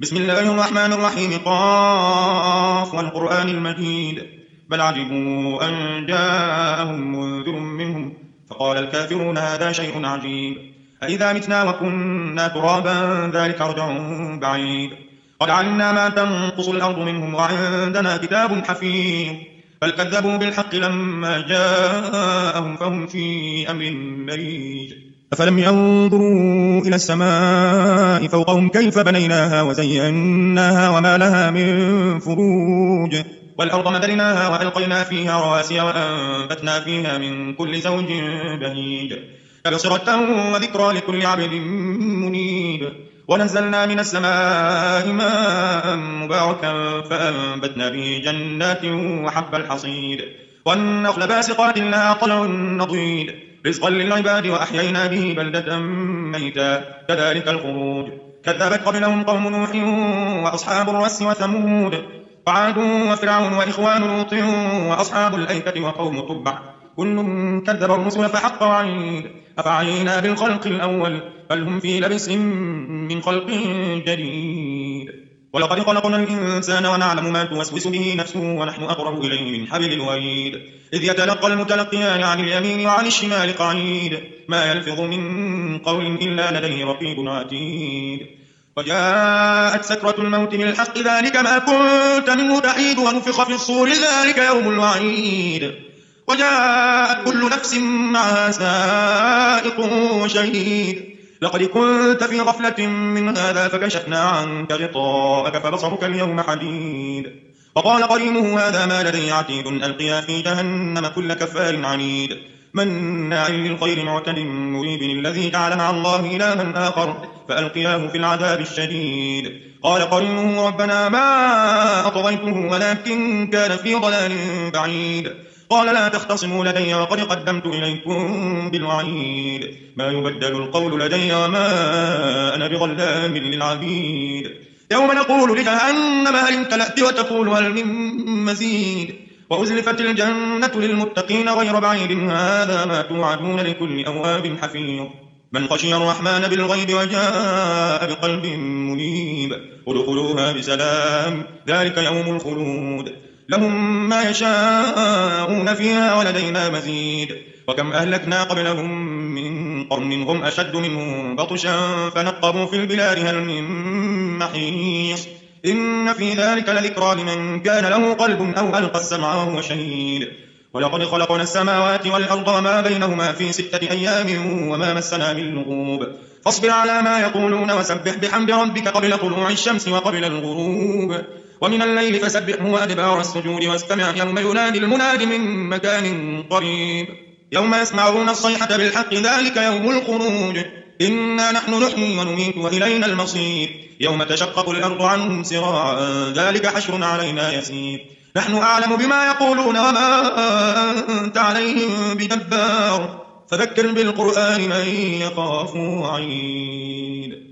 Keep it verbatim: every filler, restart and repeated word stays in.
بسم الله الرحمن الرحيم قاف والقرآن المجيد بل عجبوا أن جاءهم منذر منهم فقال الكافرون هذا شيء عجيب أإذا متنا وكنا ترابا ذلك رجع بعيد قد علمنا ما تنقص الأرض منهم وعندنا كتاب حفيظ بل كذبوا بالحق لما جاءهم فهم في أمر مريج أفلم ينظروا إلى السماء فوقهم كيف بنيناها وزيناها وما لها من فروج والأرض مددناها وألقينا فيها رواسي وأنبتنا فيها من كل زوج بهيج تبصرة وذكرى لكل عبد منيب ونزلنا من السماء ماء مباركا فأنبتنا به جنات وحب الحصيد والنخل باسقات لها طلع نضيد رزقا للعباد وأحيينا به بلدة ميتا كذلك الخروج كذبت قبلهم قوم نوح وأصحاب الرس وثمود وعاد وفرعون وإخوان لوط وأصحاب الأيكة وقوم تبع كل كذب الرسل فحق وعيد أفعينا بالخلق الأول بل هم في لبس من خلق جديد ولقد خلقنا الإنسان ونعلم ما توسوس به نفسه ونحن أقرب إليه من حبل الوريد إذ يتلقى المتلقيان عن اليمين وعن الشمال قعيد ما يلفظ من قول إلا لديه رقيب عتيد وجاءت سكرة الموت بالحق ذلك ما كنت منه تحيد ونفخ في الصور ذلك يوم الوعيد وجاءت كل نفس معها سائق وشهيد لقد كنت في غفلة من هذا فكشفنا عنك غطاءك فبصرك اليوم حديد وقال قرينه هذا ما لدي عتيد ألقيا في جهنم كل كفار عنيد مناع للخير معتد مريب الذي جعل مع الله إلها آخر فألقياه في العذاب الشديد قال قرينه ربنا ما أطغيته ولكن كان في ضلال بعيد قال لا تختصموا لدي وقد قدمت إليكم بالوعيد ما يبدل القول لدي وما أنا بظلام للعبيد يوم نقول لجهنم هل امتلأت وتقول هل من مزيد وأزلفت الجنة للمتقين غير بعيد هذا ما توعدون لكل أواب حفيظ من خشي الرحمن بالغيب وجاء بقلب منيب ادخلوها بسلام ذلك يوم الخلود لهم ما يشاءون فيها ولدينا مزيد وكم أهلكنا قبلهم من قرن هم أشد منهم بطشا فنقبوا في البلاد هل من محيص إن في ذلك لذكرى لمن كان له قلب أو ألقى السمع وهو شهيد ولقد خلقنا السماوات والأرض وما بينهما في ستة أيام وما مسنا من لغوب فاصبر على ما يقولون وسبح بحمد ربك قبل طلوع الشمس وقبل الغروب ومن الليل فسبحه وأدبار السجود واستمع يوم ينادي المناد من مكان قريب يوم يسمعون الصيحة بالحق ذلك يوم الخروج إنا نحن نحيي ونميت وإلينا المصير يوم تشقق الأرض عنهم سراعا ذلك حشر علينا يسير نحن أعلم بما يقولون وما أنت عليهم بجبار فذكر بالقرآن من يخاف وعيد